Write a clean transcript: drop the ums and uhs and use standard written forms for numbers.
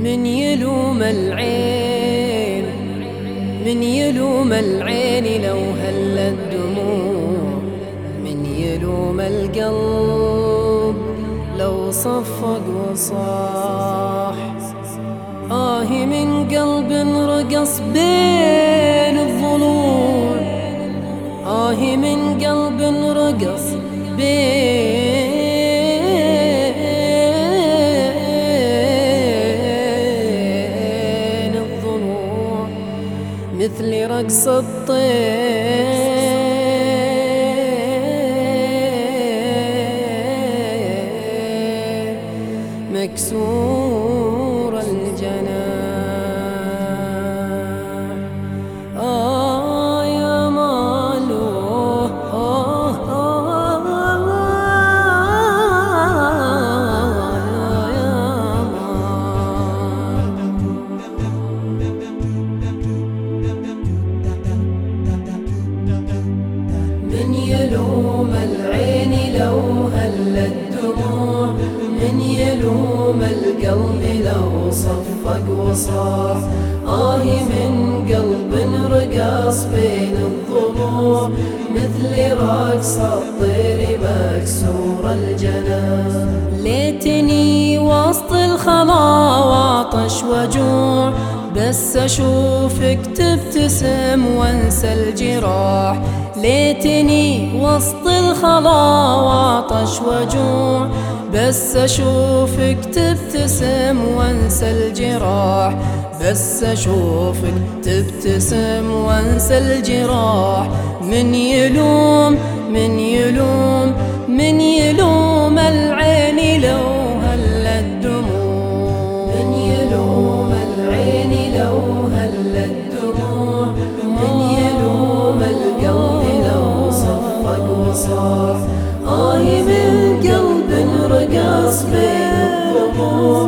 من يلوم العين، من يلوم العين لو هلت دموع، من يلوم القلب لو صفق وصاح. من قلب رقص بين الضلوع، من قلب رقص بين الضلوع، مثل رقص الطير مكسور الجناح. يا مالو يا مال. من يلوم العين لو هلت دموع، من يلوم القلب لو صفق وصاح. من قلب رقص بين الضلوع، مثل رقص الطير مكسور الجناح. ليتني وسط الخلا وعطش وجوع، بس أشوفك تبتسم وانسى الجراح. ليتني وسط الخلا وعطش وجوع، بس أشوفك تبتسم وانسى الجراح. بس أشوفك تبتسم وانسى الجراح. من يلوم من يلوم من يلوم العين لو هلت دموع، من يلوم العين لو هلت دموع، من يلوم القلب لو صفق وصاح. من قلب رقص بين الضلوع،